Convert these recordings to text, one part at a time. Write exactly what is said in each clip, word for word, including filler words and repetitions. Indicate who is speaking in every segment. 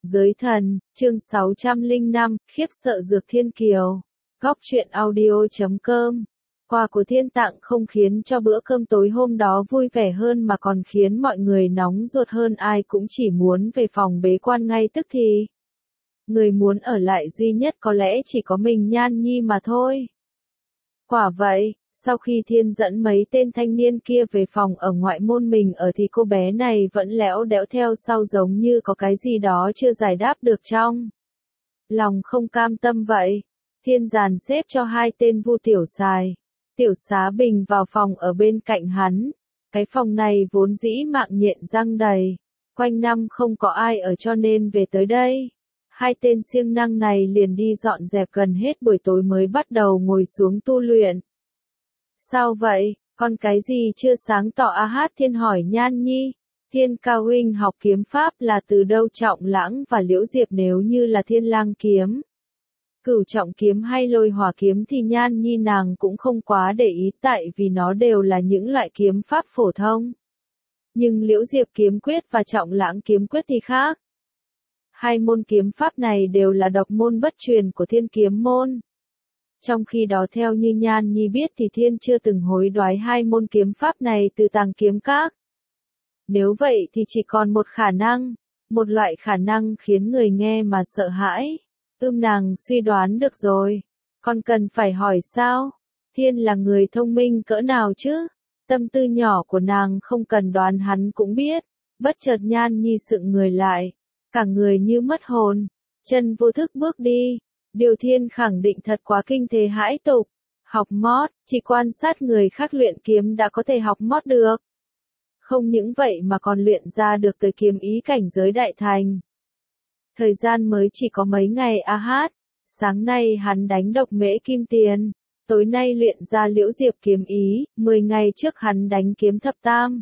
Speaker 1: Giới thần, chương sáu trăm lẻ năm, khiếp sợ dược thiên kiều. Góc truyện audio chấm com. Quà của thiên tặng không khiến cho bữa cơm tối hôm đó vui vẻ hơn mà còn khiến mọi người nóng ruột hơn, ai cũng chỉ muốn về phòng bế quan ngay tức thì. Người muốn ở lại duy nhất có lẽ chỉ có mình Nhan Nhi mà thôi. Quả vậy, sau khi thiên dẫn mấy tên thanh niên kia về phòng ở ngoại môn mình ở thì cô bé này vẫn lẽo đẽo theo sau giống như có cái gì đó chưa giải đáp được trong lòng, không cam tâm vậy. Thiên dàn xếp cho hai tên Vu Tiểu Sài, Tiểu Xá Bình vào phòng ở bên cạnh hắn. Cái phòng này vốn dĩ mạng nhện răng đầy, quanh năm không có ai ở cho nên về tới đây. Hai tên siêng năng này liền đi dọn dẹp gần hết buổi tối mới bắt đầu ngồi xuống tu luyện. Sao vậy, con cái gì chưa sáng tỏ? A Hát Thiên hỏi Nhan Nhi. Thiên Cao huynh học kiếm pháp là từ đâu? Trọng Lãng và Liễu Diệp nếu như là Thiên Lang kiếm, Cửu Trọng kiếm hay Lôi Hỏa kiếm thì Nhan Nhi nàng cũng không quá để ý, tại vì nó đều là những loại kiếm pháp phổ thông. Nhưng Liễu Diệp kiếm quyết và Trọng Lãng kiếm quyết thì khác. Hai môn kiếm pháp này đều là độc môn bất truyền của Thiên kiếm môn. Trong khi đó theo như Nhan Nhi biết thì Thiên chưa từng hối đoái hai môn kiếm pháp này từ Tàng Kiếm Các. Nếu vậy thì chỉ còn một khả năng, một loại khả năng khiến người nghe mà sợ hãi. Ưm nàng suy đoán được rồi, còn cần phải hỏi sao? Thiên là người thông minh cỡ nào chứ? Tâm tư nhỏ của nàng không cần đoán hắn cũng biết. Bất chợt Nhan Nhi sững người lại, cả người như mất hồn, chân vô thức bước đi. Điều Thiên khẳng định thật quá kinh thế hãi tục. Học mót, chỉ quan sát người khác luyện kiếm đã có thể học mót được. Không những vậy mà còn luyện ra được tới kiếm ý cảnh giới đại thành. Thời gian mới chỉ có mấy ngày. A Hát, sáng nay hắn đánh độc mễ kim tiền, tối nay luyện ra Liễu Diệp kiếm ý, mười ngày trước hắn đánh kiếm thập tam.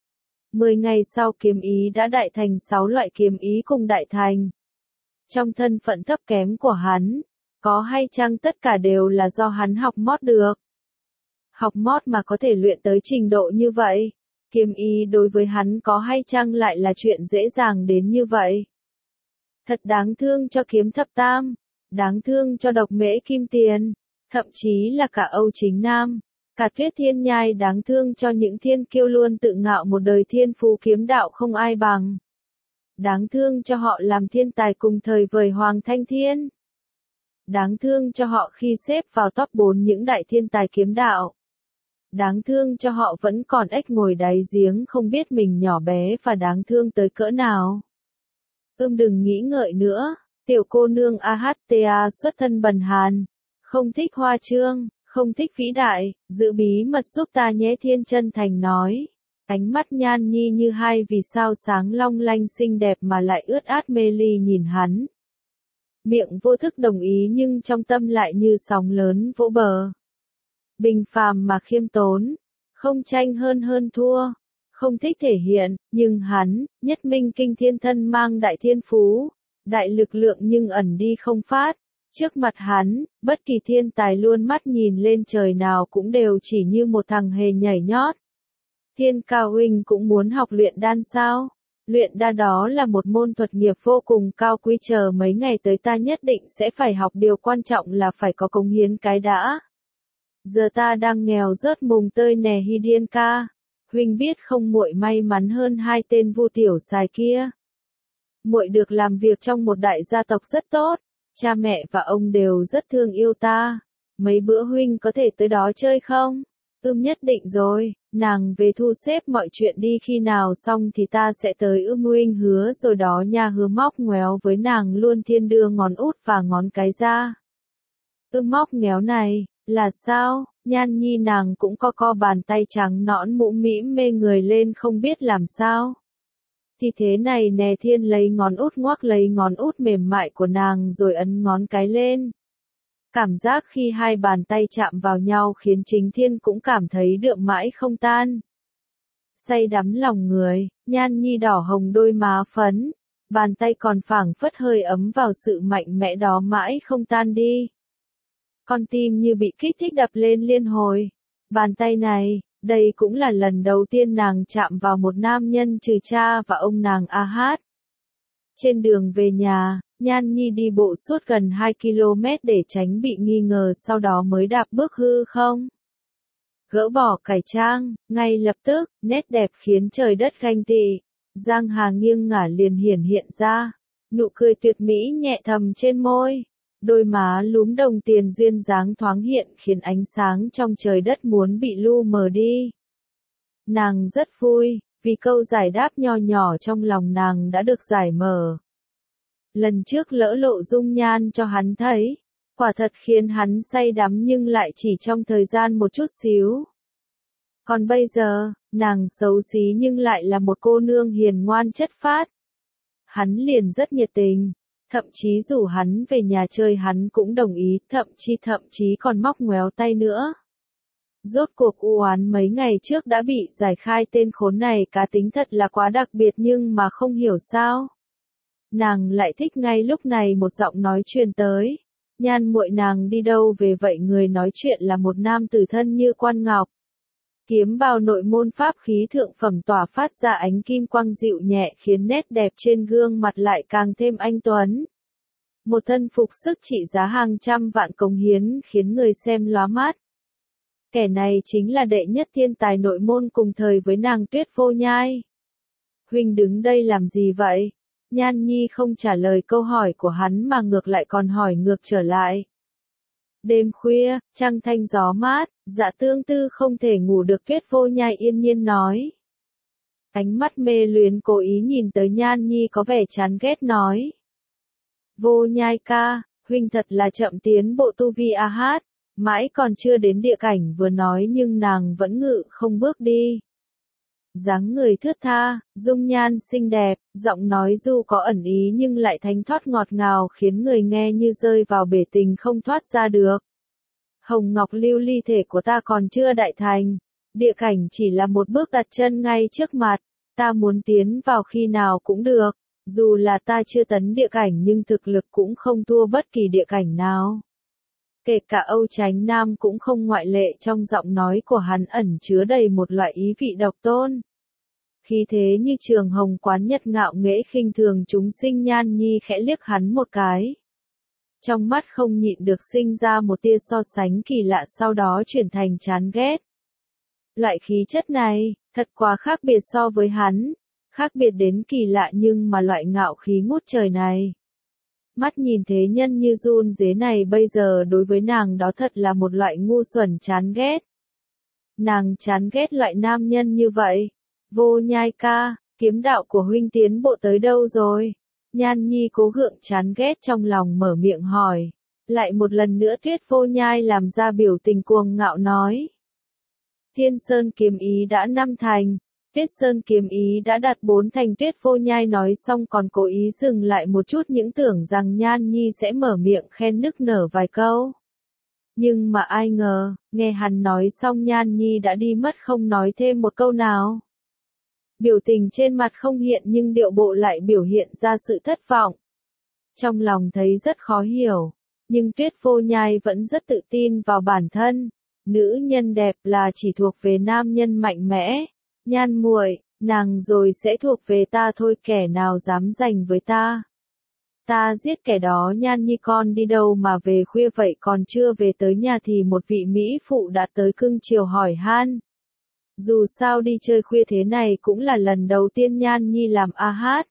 Speaker 1: mười ngày sau kiếm ý đã đại thành, sáu loại kiếm ý cùng đại thành. Trong thân phận thấp kém của hắn, có hay chăng tất cả đều là do hắn học mót được. Học mót mà có thể luyện tới trình độ như vậy, kiếm ý đối với hắn có hay chăng lại là chuyện dễ dàng đến như vậy. Thật đáng thương cho kiếm thập tam, đáng thương cho độc mễ kim tiền, thậm chí là cả Âu Chính Nam, cả Tuyết Thiên Nhai, đáng thương cho những thiên kiêu luôn tự ngạo một đời thiên phú kiếm đạo không ai bằng. Đáng thương cho họ làm thiên tài cùng thời với Hoàng Thanh Thiên. Đáng thương cho họ khi xếp vào top bốn những đại thiên tài kiếm đạo. Đáng thương cho họ vẫn còn ếch ngồi đáy giếng không biết mình nhỏ bé và đáng thương tới cỡ nào. Ưm đừng nghĩ ngợi nữa, tiểu cô nương A Hát Ta xuất thân bần hàn, không thích hoa trương, không thích vĩ đại, giữ bí mật giúp ta nhé. Thiên chân thành nói. Ánh mắt Nhan Nhi như hai vì sao sáng long lanh xinh đẹp mà lại ướt át mê ly nhìn hắn. Miệng vô thức đồng ý nhưng trong tâm lại như sóng lớn vỗ bờ. Bình phàm mà khiêm tốn, không tranh hơn hơn thua, không thích thể hiện, nhưng hắn, nhất minh kinh thiên thân mang đại thiên phú, đại lực lượng nhưng ẩn đi không phát. Trước mặt hắn, bất kỳ thiên tài luôn mắt nhìn lên trời nào cũng đều chỉ như một thằng hề nhảy nhót. Thiên Cao huynh cũng muốn học luyện đan sao? Luyện đan đó là một môn thuật nghiệp vô cùng cao quý, chờ mấy ngày tới ta nhất định sẽ phải học, điều quan trọng là phải có cống hiến cái đã. Giờ ta đang nghèo rớt mùng tơi nè. Hy Điên ca, huynh biết không, muội may mắn hơn hai tên Vu Tiểu Sài kia. Muội được làm việc trong một đại gia tộc rất tốt, cha mẹ và ông đều rất thương yêu ta. Mấy bữa huynh có thể tới đó chơi không? Ưm nhất định rồi, nàng về thu xếp mọi chuyện đi, khi nào xong thì ta sẽ tới. Ưm huynh hứa rồi đó nha. Hứa móc ngoéo với nàng luôn. Thiên đưa ngón út và ngón cái ra. Ưm móc ngéo này, là sao? Nhan Nhi nàng cũng co co bàn tay trắng nõn mũm mĩm mê người lên không biết làm sao. Thì thế này nè. Thiên lấy ngón út ngoắc lấy ngón út mềm mại của nàng rồi ấn ngón cái lên. Cảm giác khi hai bàn tay chạm vào nhau khiến chính Thiên cũng cảm thấy đượm mãi không tan. Say đắm lòng người, Nhan Nhi đỏ hồng đôi má phấn, bàn tay còn phảng phất hơi ấm vào sự mạnh mẽ đó mãi không tan đi. Con tim như bị kích thích đập lên liên hồi. Bàn tay này, đây cũng là lần đầu tiên nàng chạm vào một nam nhân trừ cha và ông nàng A Hát. Trên đường về nhà, Nhan Nhi đi bộ suốt gần hai ki lô mét để tránh bị nghi ngờ, sau đó mới đạp bước hư không. Gỡ bỏ cải trang, ngay lập tức, nét đẹp khiến trời đất ganh tị. Giang Hà nghiêng ngả liền hiển hiện ra, nụ cười tuyệt mỹ nhẹ thầm trên môi. Đôi má lúm đồng tiền duyên dáng thoáng hiện khiến ánh sáng trong trời đất muốn bị lu mờ đi. Nàng rất vui, vì câu giải đáp nho nhỏ trong lòng nàng đã được giải mở. Lần trước lỡ lộ dung nhan cho hắn thấy, quả thật khiến hắn say đắm nhưng lại chỉ trong thời gian một chút xíu. Còn bây giờ, nàng xấu xí nhưng lại là một cô nương hiền ngoan chất phác. Hắn liền rất nhiệt tình, thậm chí rủ hắn về nhà chơi hắn cũng đồng ý, thậm chí thậm chí còn móc ngoéo tay nữa. Rốt cuộc u oán mấy ngày trước đã bị giải khai, tên khốn này cá tính thật là quá đặc biệt, nhưng mà không hiểu sao. Nàng lại thích ngay lúc này một giọng nói truyền tới. Nhan muội, nàng đi đâu về vậy? Người nói chuyện là một nam tử thân như quan ngọc. Kiếm bào nội môn pháp khí thượng phẩm tỏa phát ra ánh kim quang dịu nhẹ khiến nét đẹp trên gương mặt lại càng thêm anh tuấn. Một thân phục sức trị giá hàng trăm vạn cống hiến khiến người xem lóa mắt. Kẻ này chính là đệ nhất thiên tài nội môn cùng thời với nàng Tuyết Vô Nhai. Huynh đứng đây làm gì vậy? Nhan Nhi không trả lời câu hỏi của hắn mà ngược lại còn hỏi ngược trở lại. Đêm khuya, trăng thanh gió mát, Dạ Tương Tư không thể ngủ được, Tuyết Vô Nhai yên nhiên nói. Ánh mắt mê luyến cố ý nhìn tới Nhan Nhi có vẻ chán ghét nói. Vô Nhai ca, huynh thật là chậm tiến bộ tu vi a hát, mãi còn chưa đến địa cảnh. Vừa nói nhưng nàng vẫn ngự không bước đi. Dáng người thướt tha, dung nhan xinh đẹp, giọng nói dù có ẩn ý nhưng lại thánh thoát ngọt ngào khiến người nghe như rơi vào bể tình không thoát ra được. Hồng ngọc lưu ly thể của ta còn chưa đại thành, địa cảnh chỉ là một bước đặt chân ngay trước mặt, ta muốn tiến vào khi nào cũng được, dù là ta chưa tấn địa cảnh nhưng thực lực cũng không thua bất kỳ địa cảnh nào. Kể cả Âu Chánh Nam cũng không ngoại lệ, trong giọng nói của hắn ẩn chứa đầy một loại ý vị độc tôn. Khí thế như trường hồng quán nhật ngạo nghễ khinh thường chúng sinh. Nhan Nhi khẽ liếc hắn một cái. Trong mắt không nhịn được sinh ra một tia so sánh kỳ lạ, sau đó chuyển thành chán ghét. Loại khí chất này, thật quá khác biệt so với hắn, khác biệt đến kỳ lạ, nhưng mà loại ngạo khí ngút trời này. Mắt nhìn thế nhân như run rế này bây giờ đối với nàng đó thật là một loại ngu xuẩn chán ghét. Nàng chán ghét loại nam nhân như vậy. Vô Nhai ca, kiếm đạo của huynh tiến bộ tới đâu rồi? Nhan Nhi cố gượng chán ghét trong lòng mở miệng hỏi. Lại một lần nữa Tuyết Vô Nhai làm ra biểu tình cuồng ngạo nói. Thiên Sơn kiếm ý đã năm thành. Tuyết Sơn kiếm ý đã đạt bốn thành. Tuyết Vô Nhai nói xong còn cố ý dừng lại một chút, những tưởng rằng Nhan Nhi sẽ mở miệng khen nức nở vài câu. Nhưng mà ai ngờ, nghe hắn nói xong Nhan Nhi đã đi mất không nói thêm một câu nào. Biểu tình trên mặt không hiện nhưng điệu bộ lại biểu hiện ra sự thất vọng. Trong lòng thấy rất khó hiểu, nhưng Tuyết Vô Nhai vẫn rất tự tin vào bản thân. Nữ nhân đẹp là chỉ thuộc về nam nhân mạnh mẽ. Nhan muội, nàng rồi sẽ thuộc về ta thôi, kẻ nào dám giành với ta. Ta giết kẻ đó. Nhan Nhi con đi đâu mà về khuya vậy? Còn chưa về tới nhà thì một vị mỹ phụ đã tới cưng chiều hỏi han. Dù sao đi chơi khuya thế này cũng là lần đầu tiên Nhan Nhi làm a hát.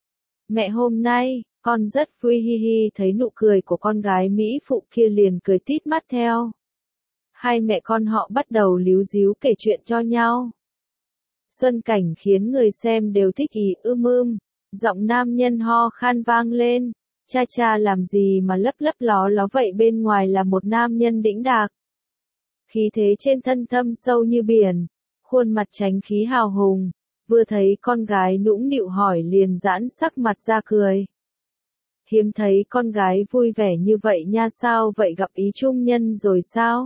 Speaker 1: Mẹ hôm nay, con rất vui hi hi. Thấy nụ cười của con gái mỹ phụ kia liền cười tít mắt theo. Hai mẹ con họ bắt đầu líu díu kể chuyện cho nhau. Xuân cảnh khiến người xem đều thích ý ưm ưm. Giọng nam nhân ho khan vang lên. Cha cha làm gì mà lấp lấp ló ló vậy? Bên ngoài là một nam nhân đĩnh đạc. Khí thế trên thân thâm sâu như biển. Khuôn mặt tránh khí hào hùng. Vừa thấy con gái nũng nịu hỏi liền giãn sắc mặt ra cười. Hiếm thấy con gái vui vẻ như vậy nha. Sao vậy, gặp ý trung nhân rồi sao?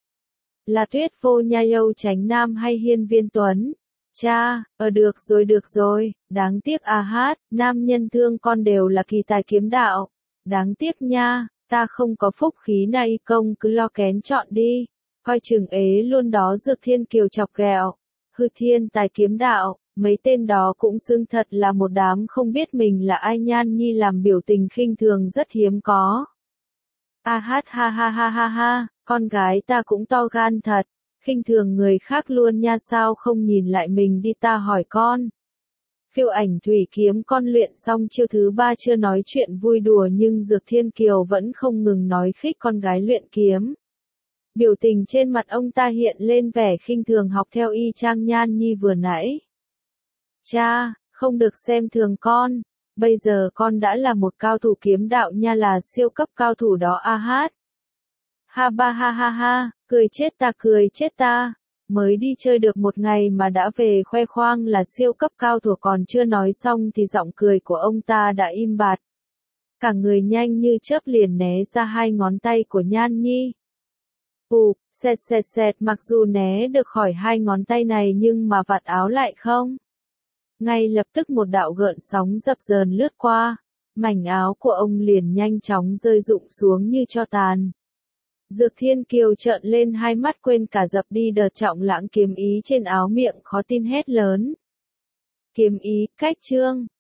Speaker 1: Là Tuyết Vô Nhai, Âu Chánh Nam hay Hiên Viên Tuấn? Cha, ờ được rồi được rồi, đáng tiếc a hát, nam nhân thương con đều là kỳ tài kiếm đạo. Đáng tiếc nha, ta không có phúc khí này, công cứ lo kén chọn đi. Coi chừng ế luôn đó. Dược Thiên Kiều chọc ghẹo. Hư thiên tài kiếm đạo, Mấy tên đó cũng xưng thật là một đám không biết mình là ai. Nhan Nhi làm biểu tình khinh thường rất hiếm có. A hát ha ha ha ha ha, con gái ta cũng to gan thật, khinh thường người khác luôn nha, sao không nhìn lại mình đi, ta hỏi con. Phiêu ảnh thủy kiếm con luyện xong chiêu thứ ba chưa nói chuyện vui đùa nhưng Dược Thiên Kiều vẫn không ngừng nói khích con gái luyện kiếm. Biểu tình trên mặt ông ta hiện lên vẻ khinh thường học theo y chang Nhan Nhi vừa nãy. Cha, không được xem thường con, bây giờ con đã là một cao thủ kiếm đạo nha, là siêu cấp cao thủ đó. A hát. Ha ba ha ha ha, cười chết ta cười chết ta. Mới đi chơi được một ngày mà đã về khoe khoang là siêu cấp cao thủ, còn chưa nói xong thì giọng cười của ông ta đã im bặt. Cả người nhanh như chớp liền né ra hai ngón tay của Nhan Nhi. Ù, xẹt xẹt xẹt, mặc dù né được khỏi hai ngón tay này nhưng mà vạt áo lại không. Ngay lập tức một đạo gợn sóng dập dờn lướt qua, mảnh áo của ông liền nhanh chóng rơi rụng xuống như tro tàn. Dược Thiên Kiều trợn lên hai mắt quên cả dập đi đợt trọng lãng kiếm ý trên áo, miệng khó tin hét lớn. Kiếm ý, cách chương.